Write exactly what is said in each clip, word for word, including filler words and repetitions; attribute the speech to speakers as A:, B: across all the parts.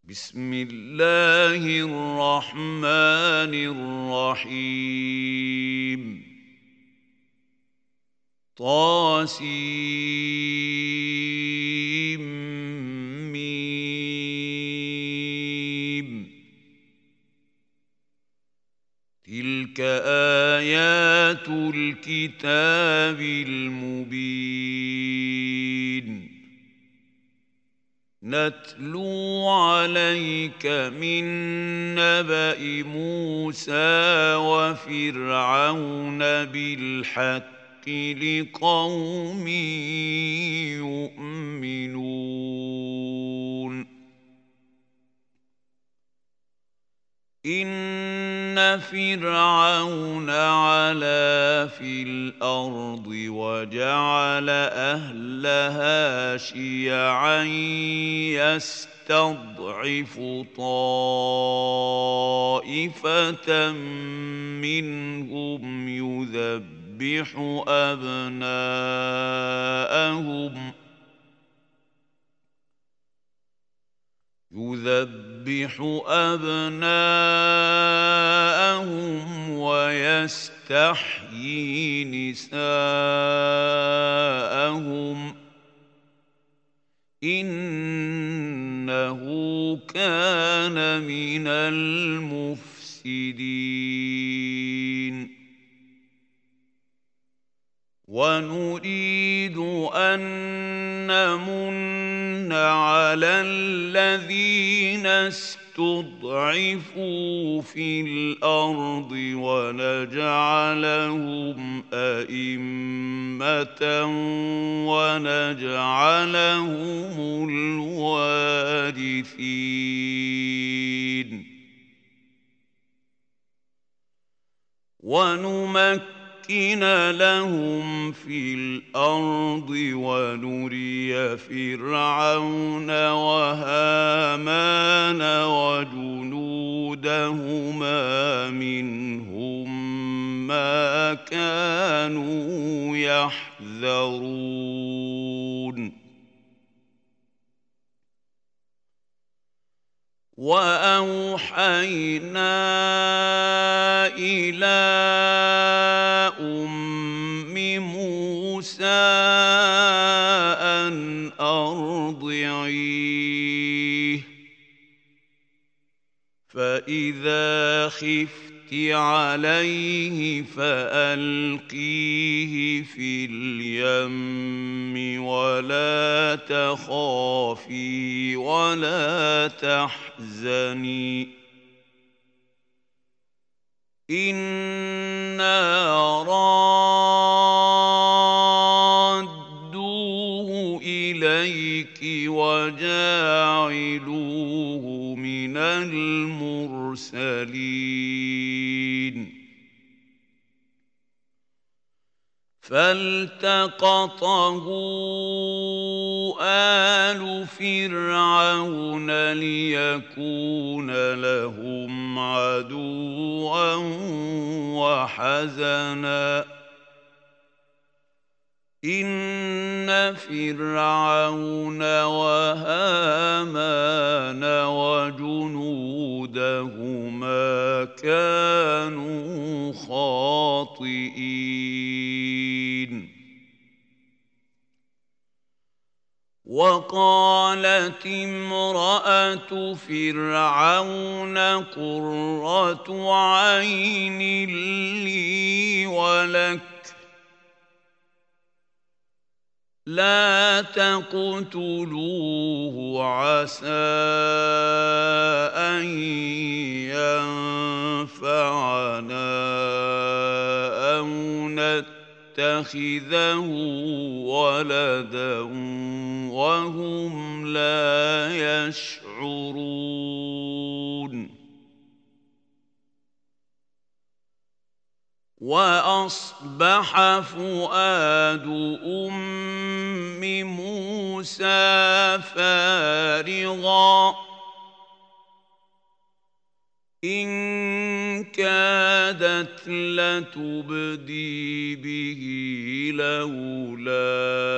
A: بسم الله الرحمن الرحيم طاسيم ميم تلك آيات الكتاب المبين نتلو عليك من نبأ موسى وفرعون بالحق لقوم يؤمنون إن فرعون علا في الأرض وجعل أهلها شيعا يستضعف طائفة منهم يذبح أبناءهم يذبح أبناءهم ويستحيي نساءهم إنه كان من المفسدين ونريد أن نمن على الذين استضعفوا في الأرض ونجعلهم أئمة ونجعلهم الوارثين ونمكن نمكن لهم في الأرض ونري فرعون وهامان وجنودهما منهم ما كانوا يحذرون وأوحينا إلى أم موسى أن أرضعيه فإذا خفت عليه فألقيه في اليم ولا تخافي ولا تحزني إنا رادوه إليك وجاعلوه من المرسلين فالتقطه آل فرعون ليكون لهم عدوا وحزنا إن فرعون وهامان وجنودهما كانوا خاطئين وقالت امرأة فرعون قرة عين لي ولك لا تقتلوه عسى أن ينفعنا أو نتخذه ولدا وهم لا يشعرون وأصبح فؤاد أم موسى فارغا إن كادت لتبدي به لولا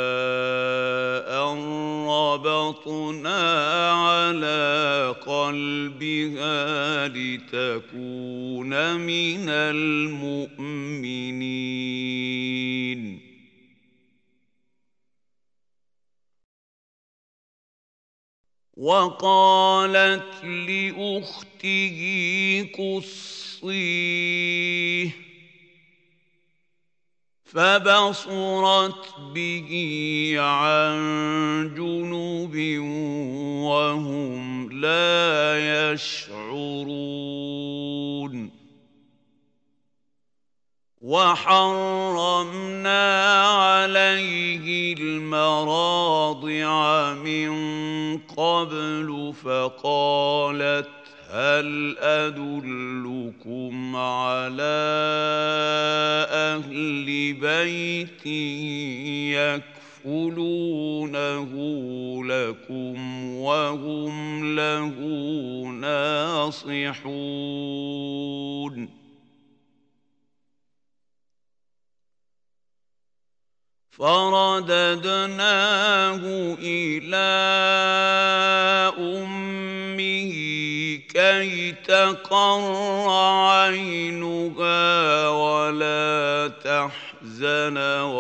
A: أن ربطنا على قلبها لتكون من المؤمنين. وقالت لأخته قصيه فبصرت به عن جنب وهم لا يشعرون. وحرمنا عليه المراضع من قبل فقالت هل أدلكم على أهل بيت يكفلونه لكم وهم له ناصحون. فرددناه إلى أمه كي تقر عينها ولا تحزن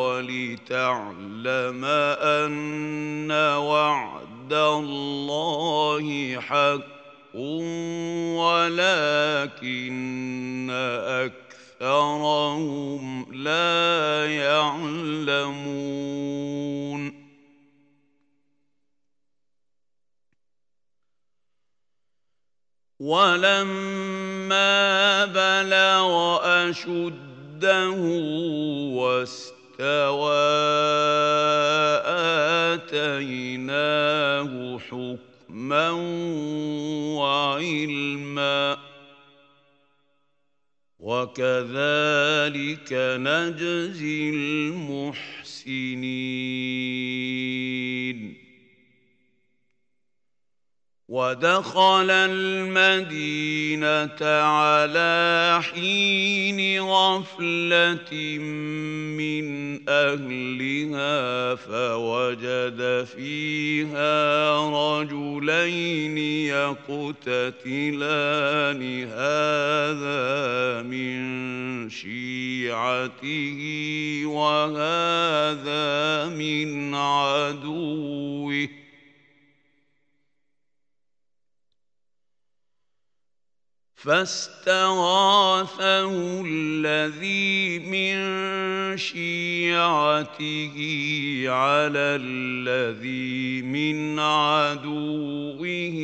A: ولتعلم أن وعد الله حق ولكن أكثر أكثرهم لا يعلمون. ولما بلغ أشده واستوى آتيناه حكما وعلما وكذلك نجزي المحسنين. ودخل المدينة على حين غفلة من أهلها فوجد فيها رجلين يقتتلان هذا من شيعته وهذا من عدوه فاستغاثه الذي من شيعته على الذي من عدوه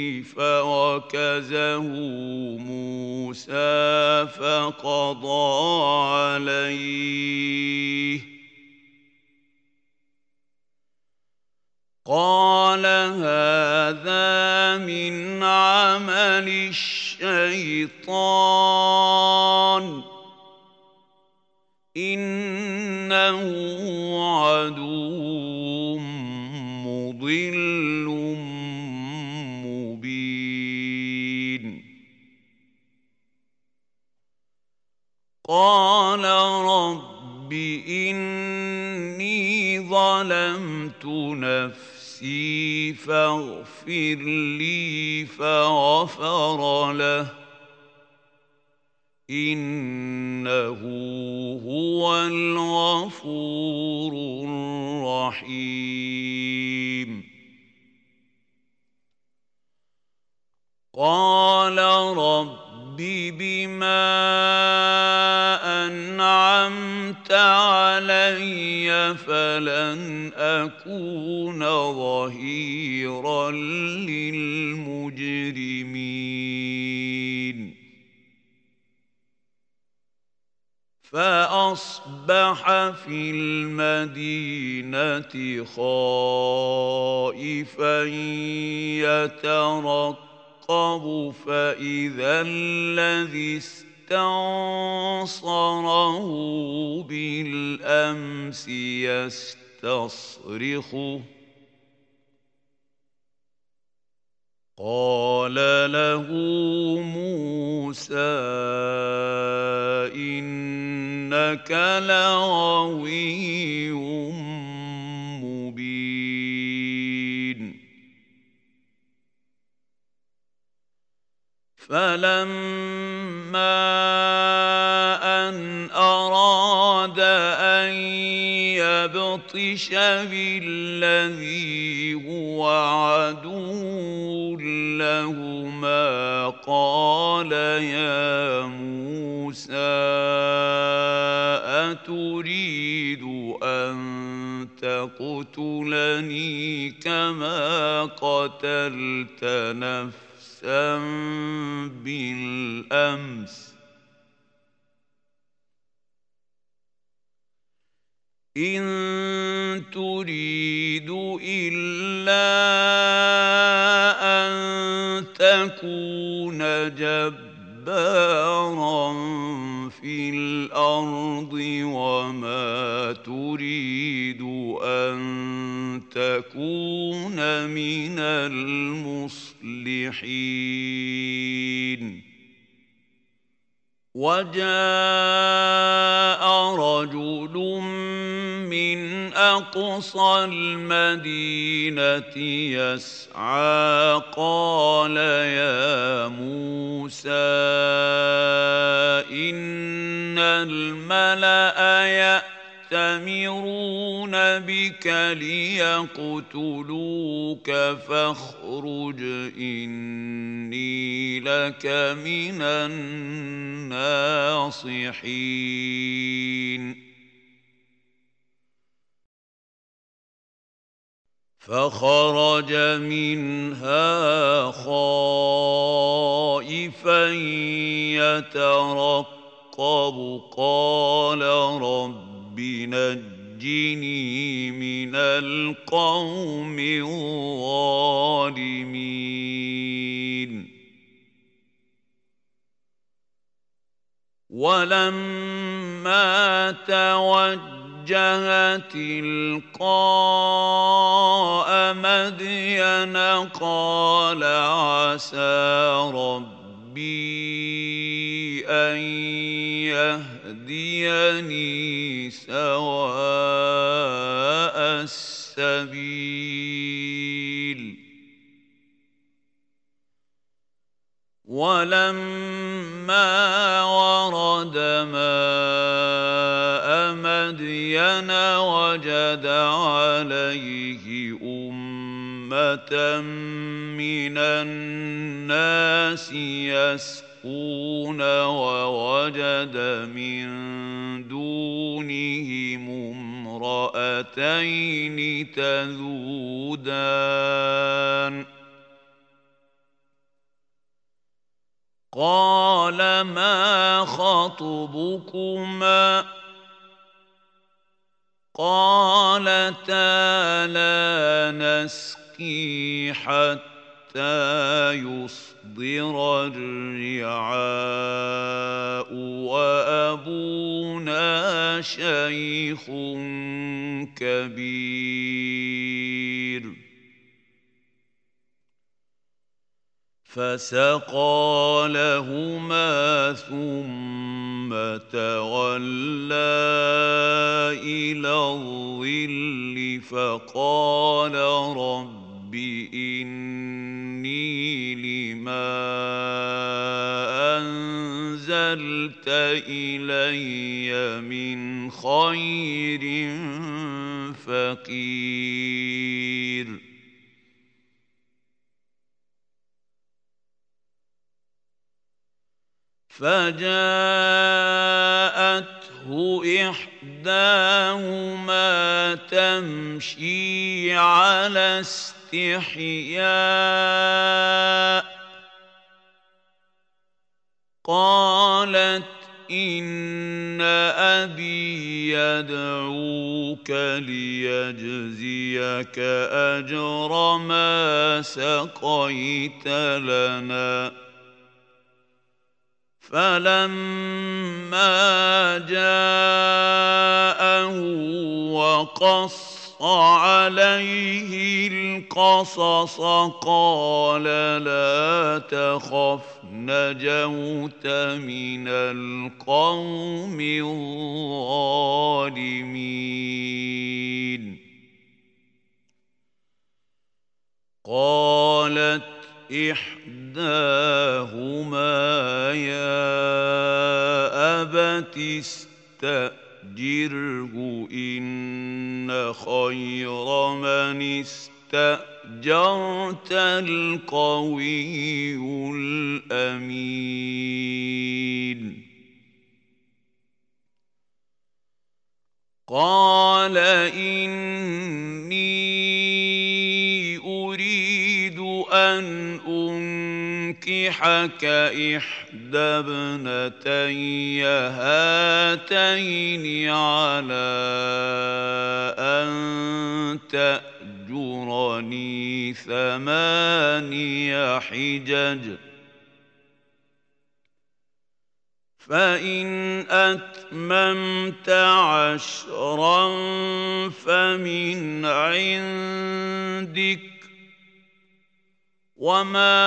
A: فوكزه موسى فقضى عليه قال هذا من عمل الشيطان إنه عدو مضل مبين. قال رب إني ظلمت نفسي فاغفر لي فغفر له إنه هو الغفور الرحيم. قال رب بما أنعمت علي فلن أكون ظهيرا للمجرمين. فأصبح في المدينة خائفا يترقب فإذا الذي استنصره بالأمس يستصرخه قال له موسى إنك لغوي مبين فلما أن أراد أن يبطش بالذي هو عدو لهما قال يا موسى أتريد أن تقتلني كما قتلت نفسا بالأمس إن تريد إلا أن تكون جبارا في الأرض وما تريد أن تكون من المصلحين وجاء رجل من أقصى المدينة يسعى قال يا موسى إن الملأ يأتمرون بك ليقتلوك فاخرج إني لك من الناصحين فخرج منها خائفا يترقب قال رب نجني من القوم الظالمين ولما توجه تلقاء مدين قال عسى ربي أن يهديني سواء السبيل ولما ورد ماء مدين وجد عليه أمة من الناس يسقون ووجد من دونهم امرأتين تذودان قال ما خطبكما قالتا لا نسقي حتى يصدر الرعاء وأبونا شيخ كبير فسقى لهما ثم تولى إلى الظل فقال رب إني لما أنزلت إلي من خير فقير فجاءته إحداهما تمشي على استحياء قالت إن أبي يدعوك ليجزيك أجر ما سقيت لنا فلما جاءه وقص عليه القصص قال لا تخف نجوت من القوم الظالمين قالت إحداهما يا أبت استأجره إن خير من استأجرت القوي الأمين قال إني أريد أن أنكحك إحدى ابنتي هاتين على أن تأجرني ثماني حجج فإن أتممت عشرا فمن عندك وما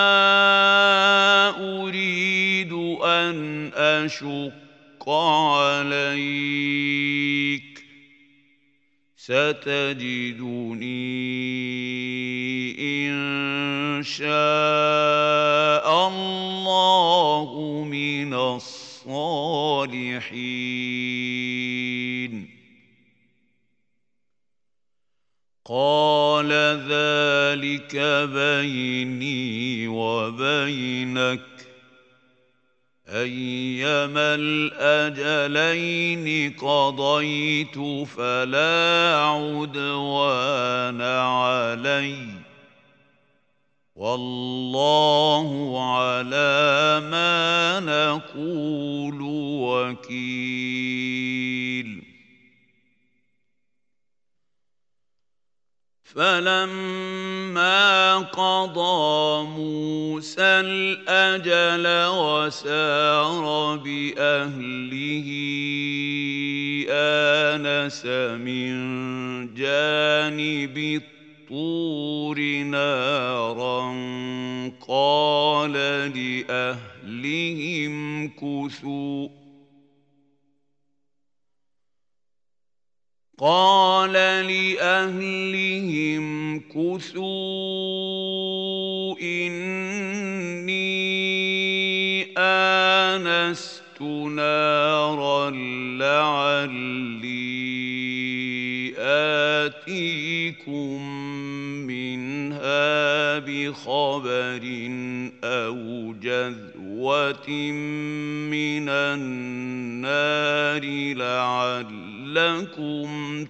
A: أريد أن أشق عليك ستجدني إن شاء الله من الصالحين قال ذلك بيني وبينك أيما الأجلين قضيت فلا عدوان علي والله على ما نقول وكيل فلما قضى موسى الأجل وسار بأهله آنس من جانب الطور نارا قال لأهلهم كثوا قال لأهلهم كثوا إني آنست نارا لعلي آتيكم منها بخبر أو جذوة من النار لعلكم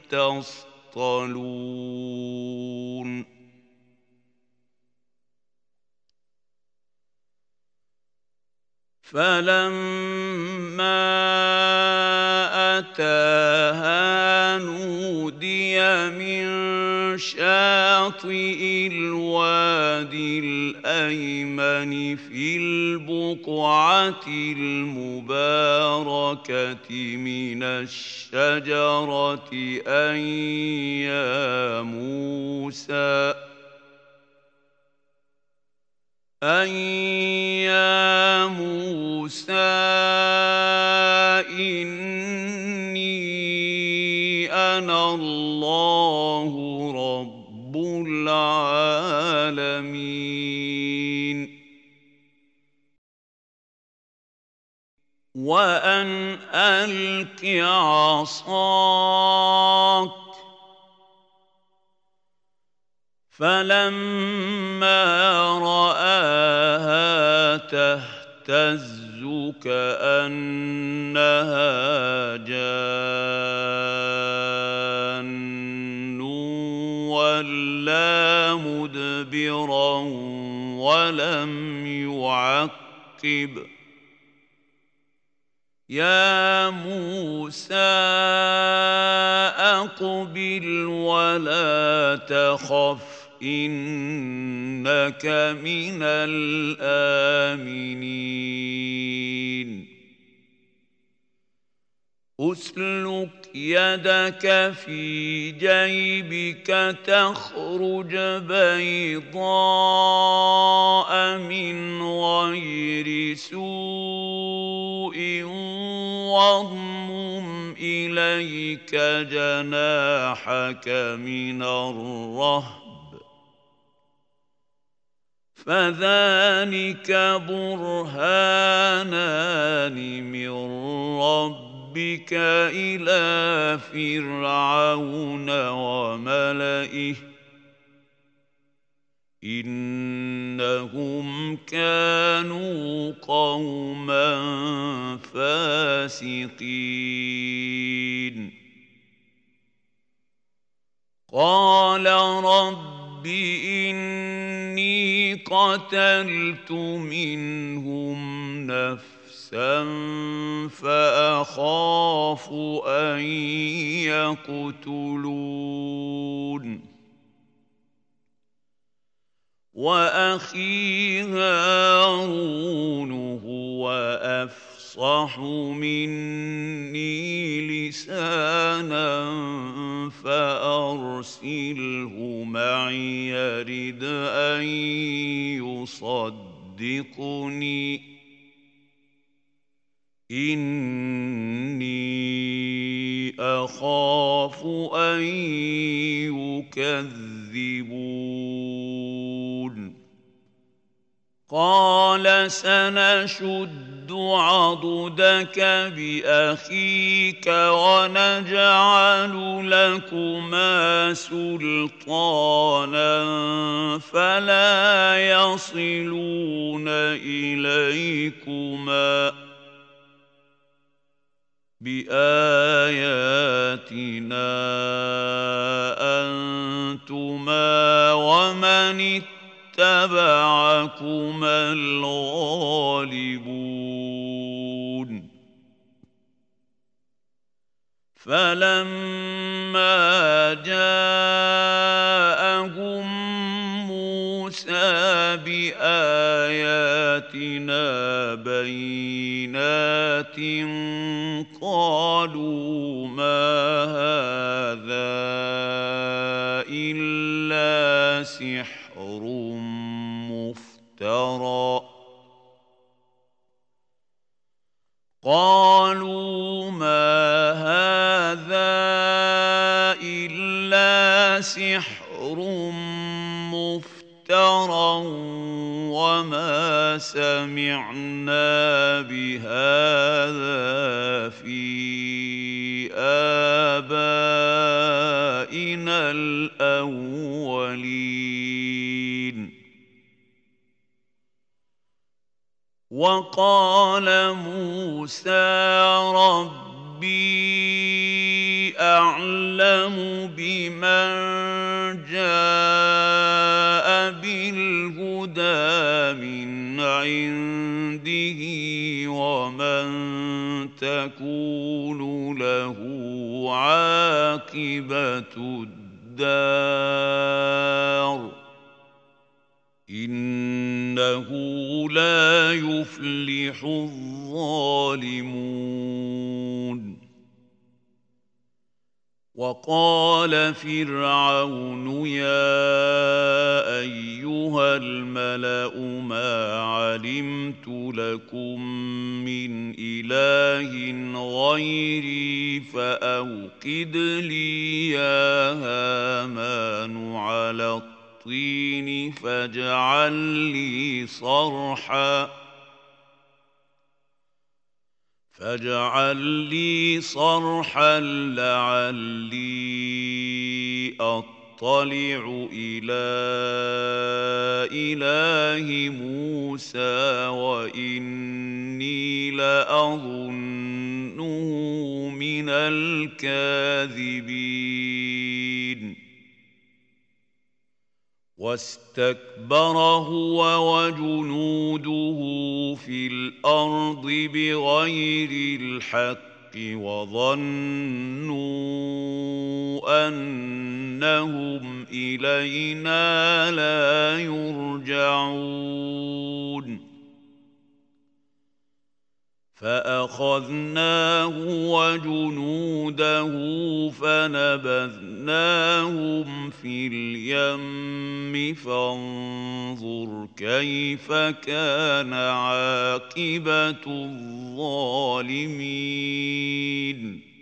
A: تصطلون فلما أتاها نودي من شاطئ الوادي الأيمن في البقعة المباركة من الشجرة أن يا موسى أن يا موسى إني أنا الله رب العالمين وأن ألق عصاك فلما رآها تهتز كأنها جان ولا مدبرا ولم يعقب يا موسى أقبل ولا تخف إنك من الآمنين أسلك يدك في جيبك تخرج بيضاء من غير سوء واضمم إليك جناحك من الرهب فذلك برهانان من ربك إلى فرعون وملئه إنهم كانوا قوما فاسقين قال رب إني قتلت منهم نفسا فأخاف أن يقتلون وأخي هارون هو أفصح مني لسانا فأرسله معي يرد أن يصدقني إني أخاف أن يكذبون قال سنشد عضدك بأخيك ونجعل لكما سلطانا فلا يصلون إليكما بآياتنا أنتما ومن اتبعكما الغالبون فلما جاءهم موسى بآياتنا بينات قالوا ما هذا إلا سحر مفترى قالوا ما هذا إلا سحر مفترى وما سمعنا بهذا في آبائنا الأولين وقال موسى ربي أعلم بمن جاء بالهدى من عنده ومن تكون له عاقبة الدار إنه لا يفلح الظالمون وقال فرعون يا أيها الملأ ما علمت لكم من إله غيري فأوقد لي يا هامان على الطين الطين فاجعل لي صرحا فاجعل لي صرحا لعلي أطلع إلى إله موسى وإني لأظنه من الكاذبين واستكبر هو وجنوده في الأرض بغير الحق وظنوا أنهم إلينا لا يرجعون فأخذناه وجنوده فنبذناهم في اليم فانظر كيف كان عاقبة الظالمين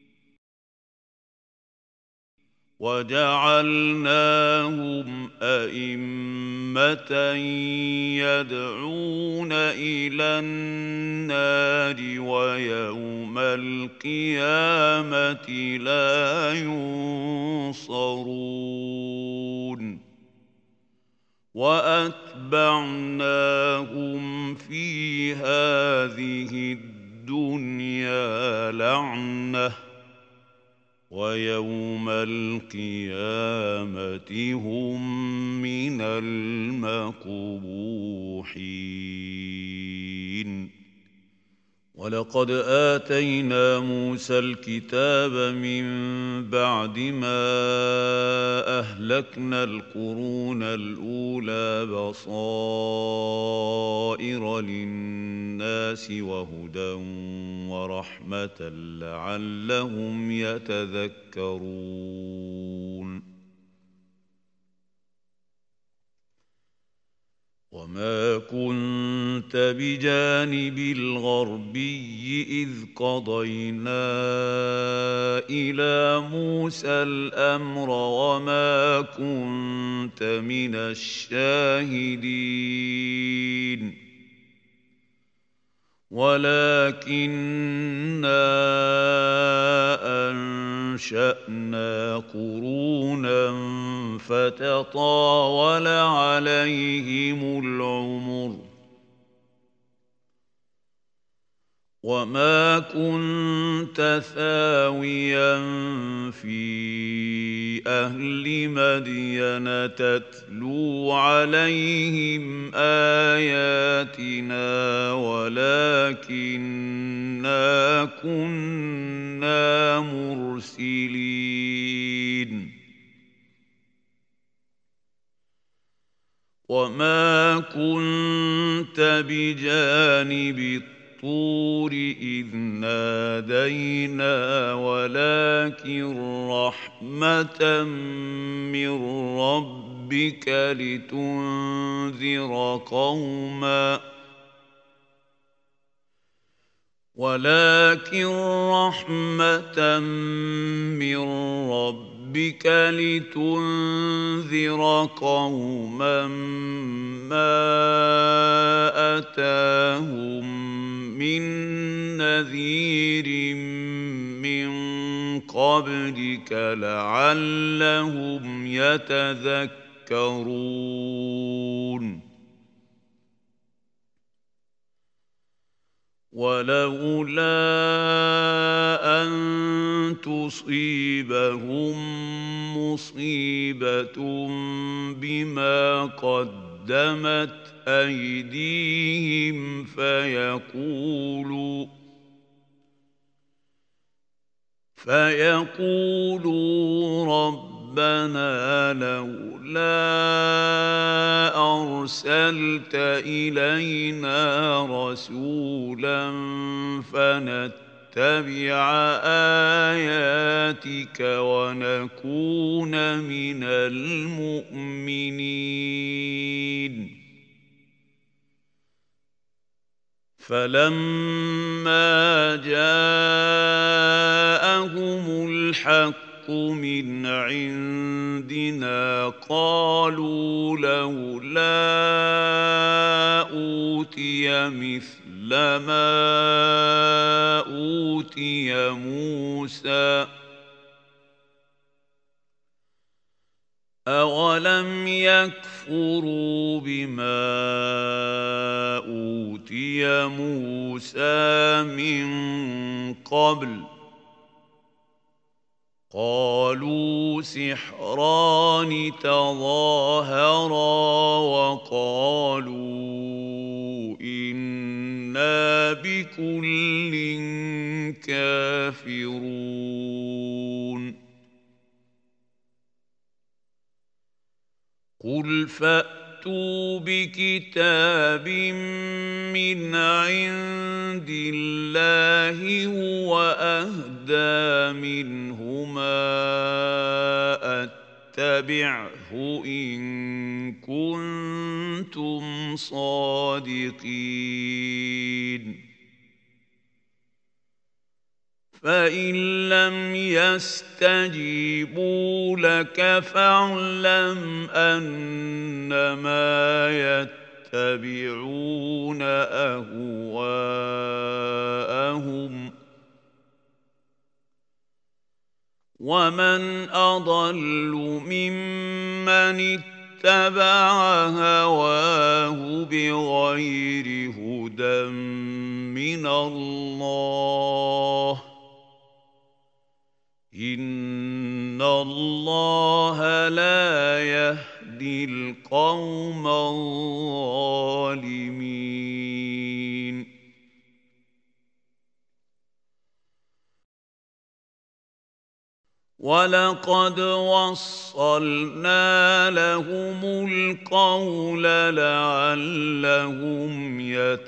A: وجعلناهم أئمة يدعون إلى النار ويوم القيامة لا ينصرون وأتبعناهم في هذه الدنيا لعنةً ويوم القيامة هم من المقبوحين ولقد آتينا موسى الكتاب من بعد ما أهلكنا القرون الأولى بصائر للناس وهدى ورحمة لعلهم يتذكرون وما كنت بجانب الغربي إذ قضينا إلى موسى الأمر وما كنت من الشاهدين ولكننا أنشأنا قرونا فتطاول عليهم العمر وما كنت ثاويا في أهل مدين تتلو عليهم آياتنا ولكننا كنا مرسلين وما كنت بجانب الطور إذ نادينا ولكن رحمة من ربك لتنذر قوما ولكن رحمة من ربك لتنذر قوما ما أتاهم من نذير من قبلك لعلهم يتذكرون ولولا أن تصيبهم مصيبة بما قدمت أيديهم فيقولوا فيقولوا ربنا لولا أرسلت إلينا رسولا فنتبع آياتك ونكون من المؤمنين فلما جاءهم الحق من عندنا قالوا لولا أوتي مثل ما أوتي موسى أولم يكفروا بما أوتي موسى من قبل قالوا سحران تظاهرا وقالوا إنا بكل كافرون قل فأتوا فأتوا بكتاب من عند الله هو أهدى منهما اتبعه إن كنتم صادقين فإن لم يستجيبوا لك فاعلم أنما يتبعون أهواءهم ومن أضل ممن اتبع هواه بغير هدى من الله إن الله لا يهدي القوم الظالمين ولقد وصلنا لهم القول لعلهم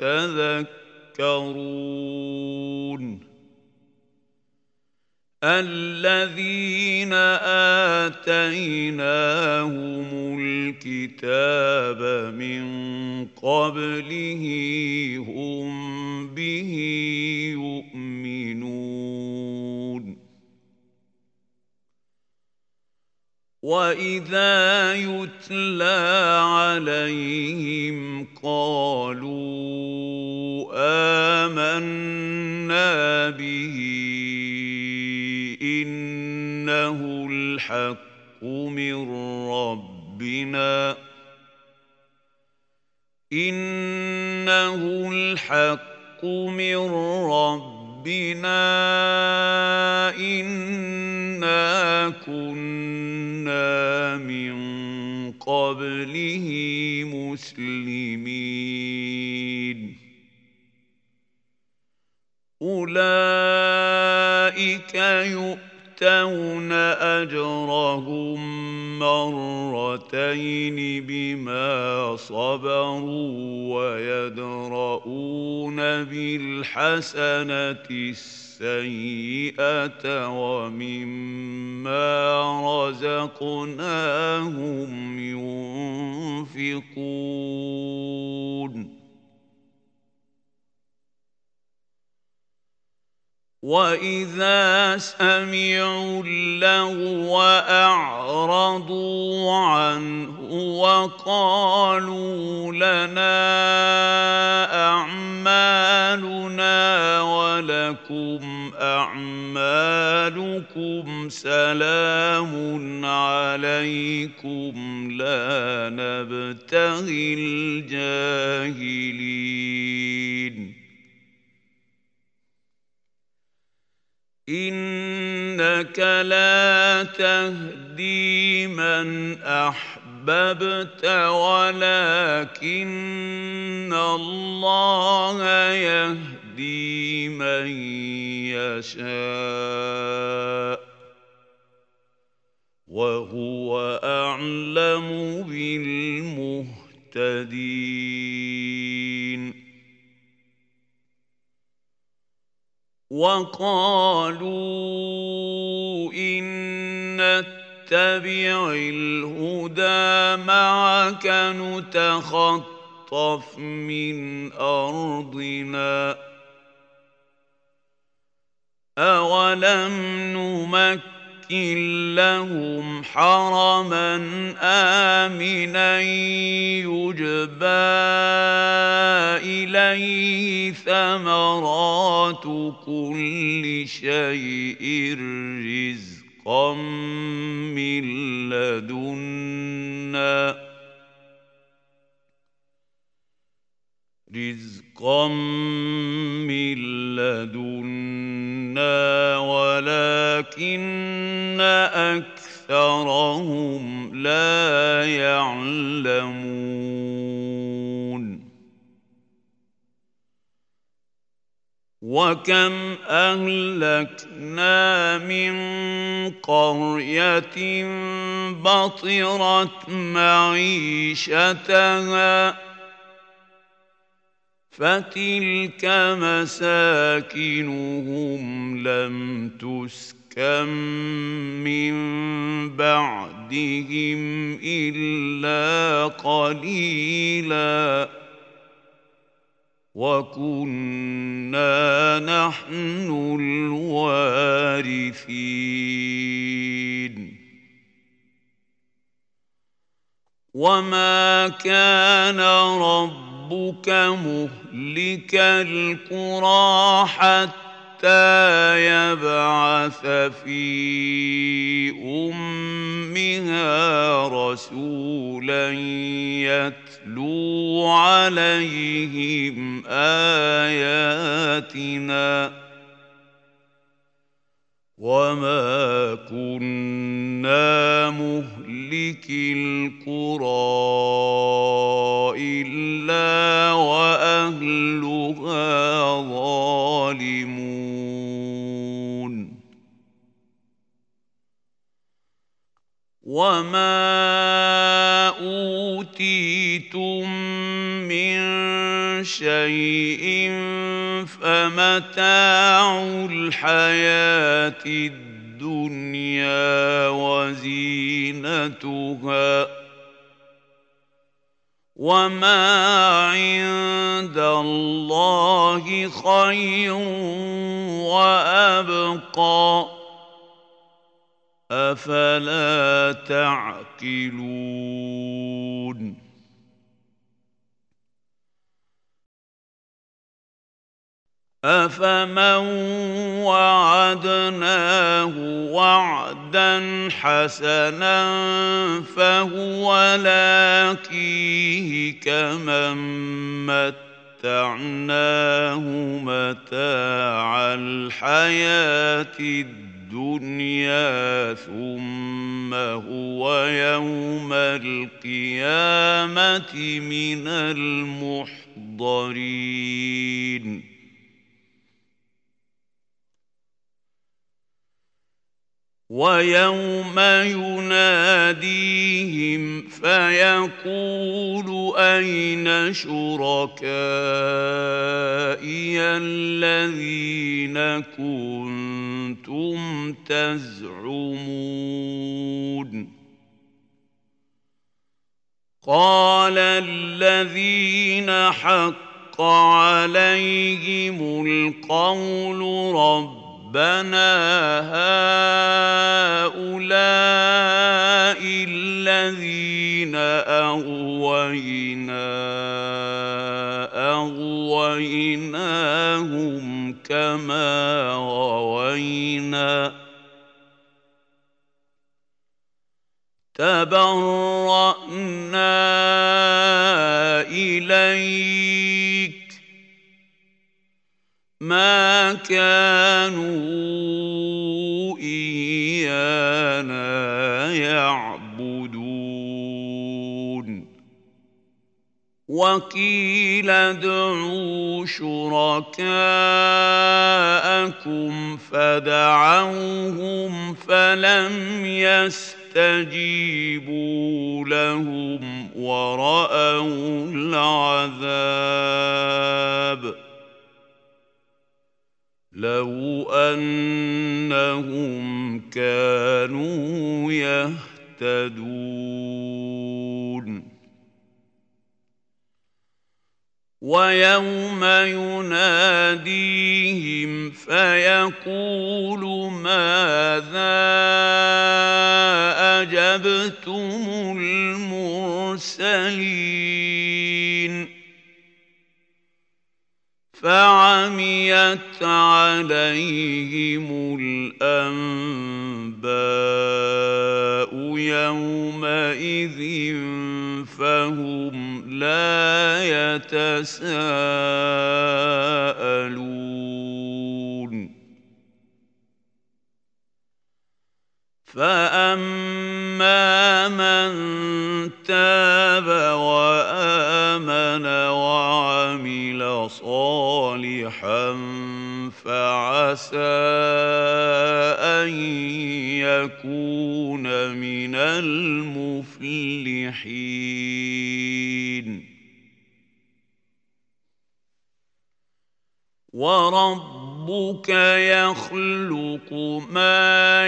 A: يتذكرون الذين آتيناهم الكتاب من قبله هم به يؤمنون وإذا يتلى عليهم قالوا آمنا به إنه الحق من ربنا إنه الحق من ربنا إنا كنا من قبله مسلمين أولئك يؤتون أجرهم مرتين بما صبروا ويدرؤون بالحسنة السيئة ومما رزقناهم ينفقون وإذا سمعوا اللغو أعرضوا عنه وقالوا لنا أعمالنا ولكم أعمالكم سلام عليكم لا نبتغي الجاهلين إنك لا تهدي من أحببت ولكن الله يهدي من يشاء وهو أعلم بالمهتدين وقالوا إن نتبع الهدى معك نتخطف من أرضنا أولم نمكن لهم حرما آمنا يجبى إليه ثمرات كل شيء رزقا من لدنا رزقا من لدنا ولكن أكثرهم لا يعلمون وكم أهلكنا من قرية بطرت معيشتها فتلك مساكنهم لم تسكن من بعدهم إلا قليلاً وكنا نحن الوارثين وما كان ربك مهلك القرى حتى يبعث في أمها رسولا يتلو عليهم آياتنا وما كنا مهلك القرى إلا وأهلها ظالمون وما أوتيتم من شيء فمتاع الحياة الدنيا وزينتها وما عند الله خير وأبقى أفلا تعقلون أفمن وعدناه وعدا حسنا فهو لاقيه كمن متعناه متاع الحياة الدنيا ثم هو يوم القيامة من المحضرين ويوم يناديهم فيقول أين شركائي الذين كنتم تزعمون قال الذين حق عليهم القول رب ربنا هؤلاء الذين أغوينا أغويناهم كما غوينا تبرأنا إليك ما كانوا إيانا يعبدون وقيل ادعوا شركاءكم فدعوهم فلم يستجيبوا لهم ورأوا العذاب لو أنهم كانوا يهتدون ويوم يناديهم فيقول ماذا أجبتم المرسلين فعميت عليهم الأنباء يومئذ فهم لا يتساءلون فأما من تاب وآمن وعمل وعمل صالحا فعسى أن يكون من المفلحين. وربك يخلق ما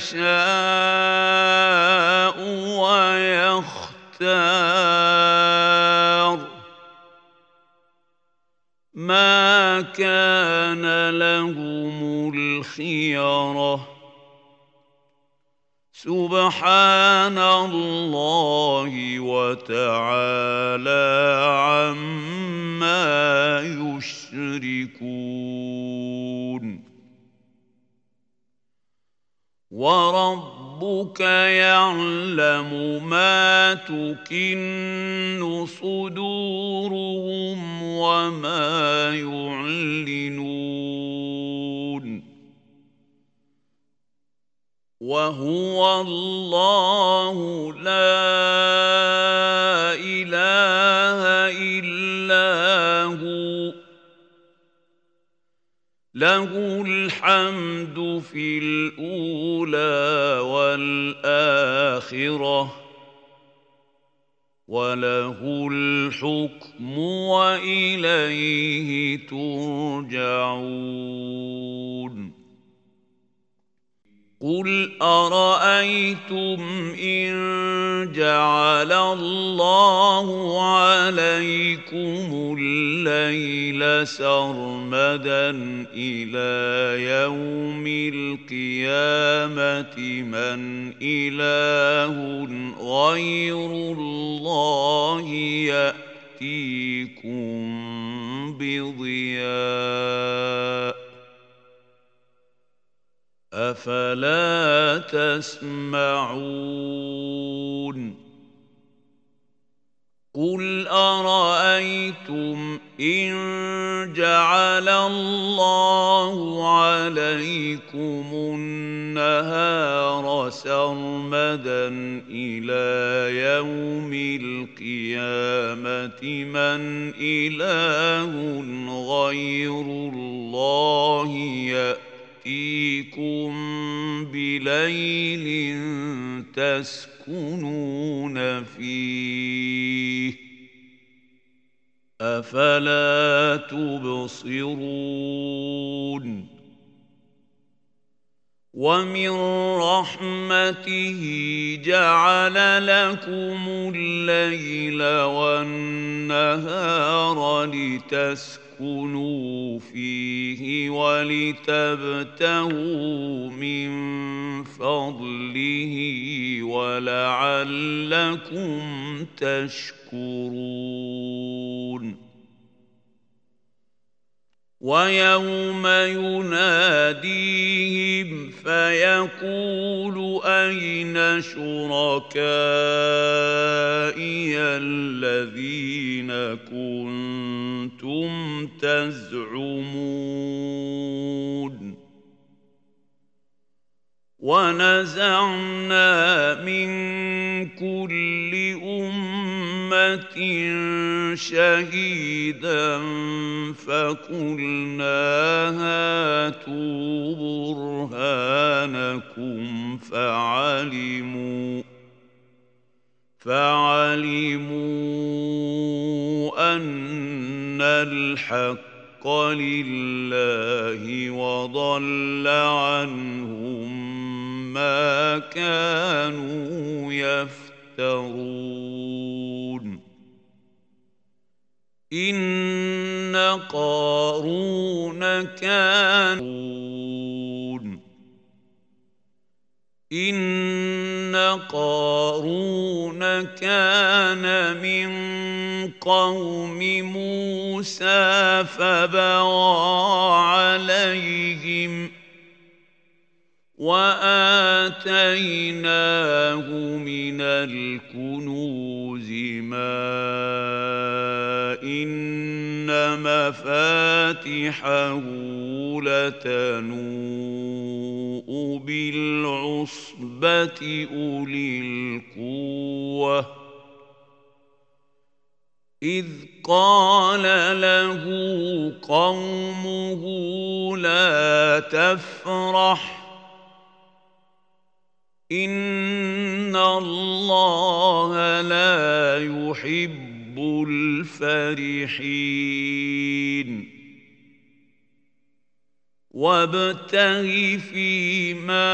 A: يشاء ويختار ما كان لهم الخيرة سبحان الله وتعالى عما يشركون. وربك يعلم ما تكن صدورهم وما يعلنون وهو الله لا إله إلا هو له الحمد في الأولى والآخرة وله الحكم وإليه ترجعون. قل أرأيتم إن جعل الله عليكم الليل سرمدا إلى يوم القيامة من إله غير الله يأتيكم بضياء أفلا تسمعون. قل أرأيتم إن جعل الله عليكم النهار سرمدا إلى يوم القيامة من إله غير الله يأتيكم يأتيكم بليل تسكنون فيه أفلا تبصرون. ومن رحمته جعل لكم الليل والنهار لتسكنوا فيه ولتبتغوا من فضله ولعلكم تشكرون. ويوم يناديهم فيقول أين شركائي الذين كنتم تزعمون. ونزعنا من كل أمة شهيدا فقلنا هاتوا برهانكم فعلموا فعلموا أن الحق لله وضل عنهم ما كانوا يفترون. إن قارون كان إن قارون كان من قوم موسى فبغى عليهم وآتيناه من الكنوز ما إن مفاتحه لتنوء بالعصبة أولي القوة إذ قال له قومه لا تفرح إن الله لا يحب الفرحين وابتغ فيما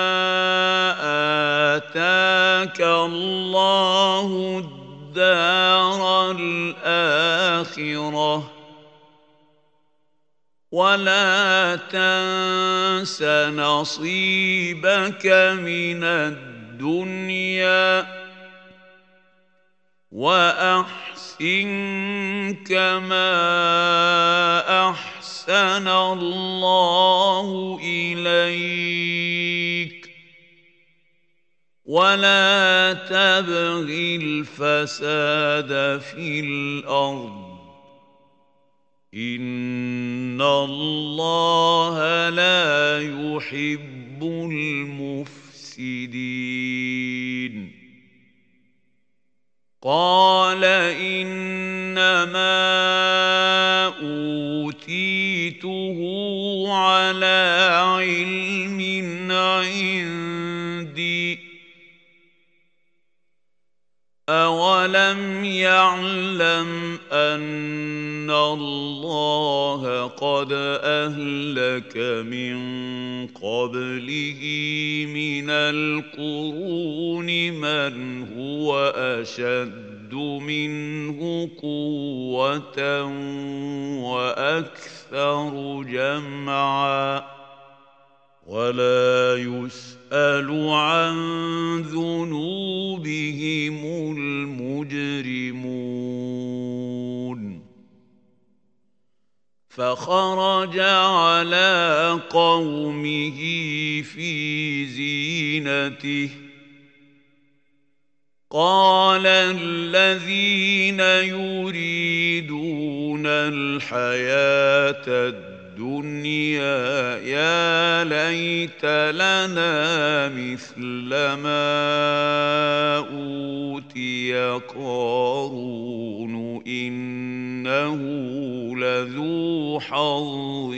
A: آتاك الله الدار الآخرة ولا تنس نصيبك من الدنيا وأحسن كما أحسن الله إليك ولا تبغ الفساد في الأرض إن الله لا يحب المفسدين قال إنما أوتيته على علم عندي أولم يعلم أن الله قد أهلك من قبله من القرون من هو أشد منه قوة وأكثر جمعا ولا يسأل عن ذنوبهم المجرمون فخرج على قومه في زينته قال الذين يريدون الحياة الدنيا يا ليت لنا مثل ما أوتي قارون إنه لذو حظ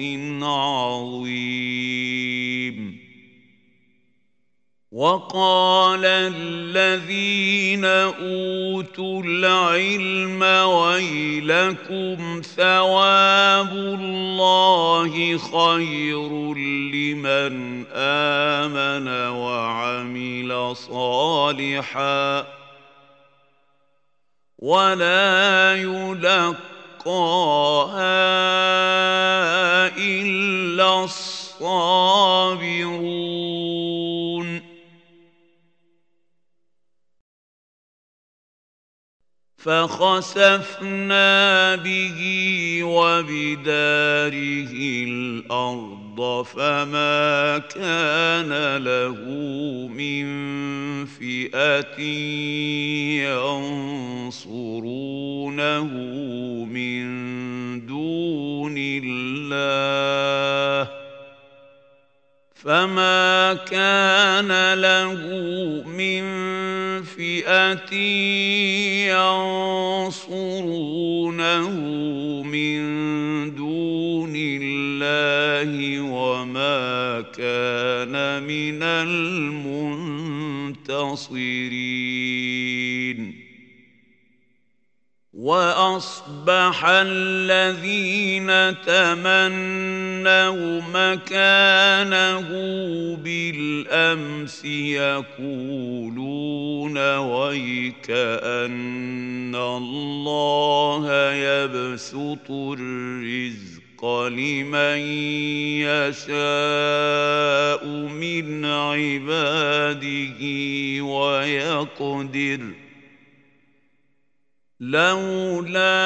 A: عظيم وقال الذين أوتوا العلم ويلكم ثواب الله خير لمن آمن وعمل صالحا ولا يلقاها إلا الصابرون فخسفنا به وبداره الأرض فما كان له من فئة ينصرونه من دون الله فما كان له من فئة ينصرونه من دون الله وما كان من المنتصرين وأصبح الذين تمنوا مكانه بالأمس يقولون ويكأن الله يبسط الرزق لمن يشاء من عباده ويقدر لولا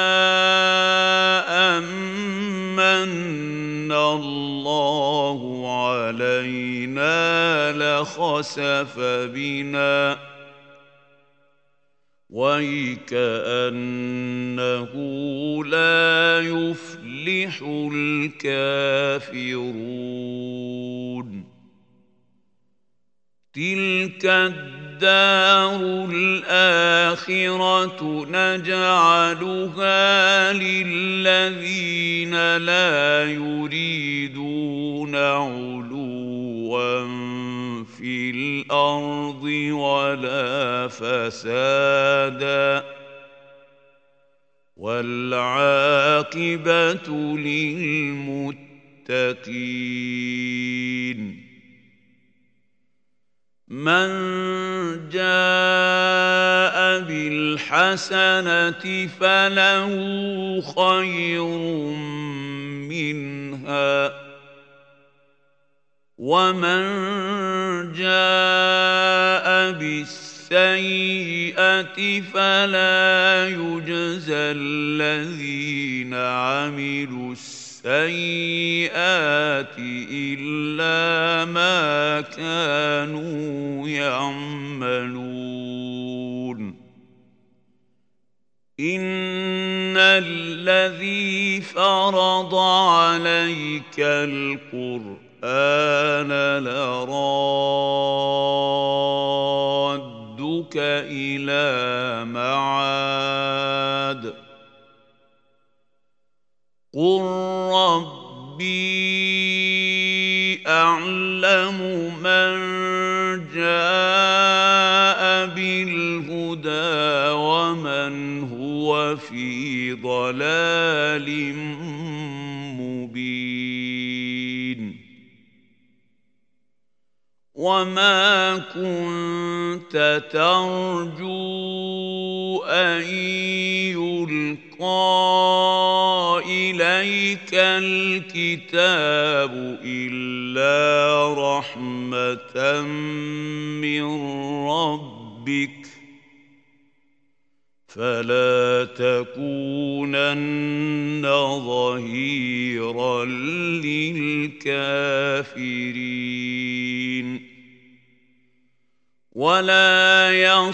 A: أمن الله علينا لخسف بنا ويكأنه لا يفلح الكافرون تلك الدنيا الدار الآخرة نجعلها للذين لا يريدون علوا في الأرض ولا فسادا والعاقبة للمتقين. من جاء بالحسنة فله خير منها ومن جاء بالسيئة فلا يجزى الذين عملوا السيئات إلا ما كانوا يعملون. إن الذي فرض عليك القرآن لرادك إلى معاد قل ربي أعلم من جاء بالهدى ومن هو في ضلال مبين. وما كنت ترجو أن يلقى إليك الكتاب إلا رحمة من ربك فلا تكونن ظهيرا للكافرين. ولا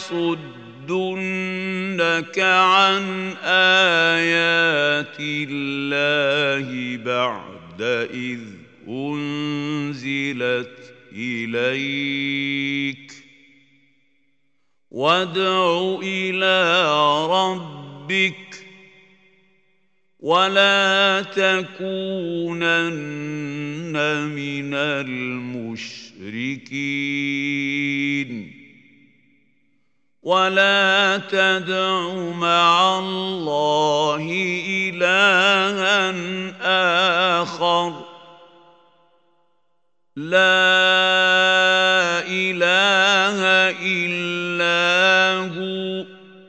A: يصدنك عن آيات الله بعد إذ أنزلت إليك وادع إلى ربك ولا تكونن من المشركين. ولا تدع مع الله إلها آخر لا إله إلا هو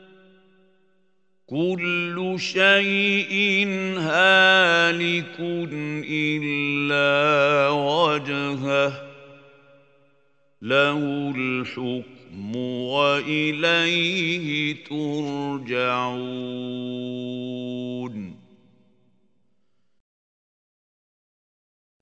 A: كل شيء هالك إلا وجهه له الحكم وإليه ترجعون.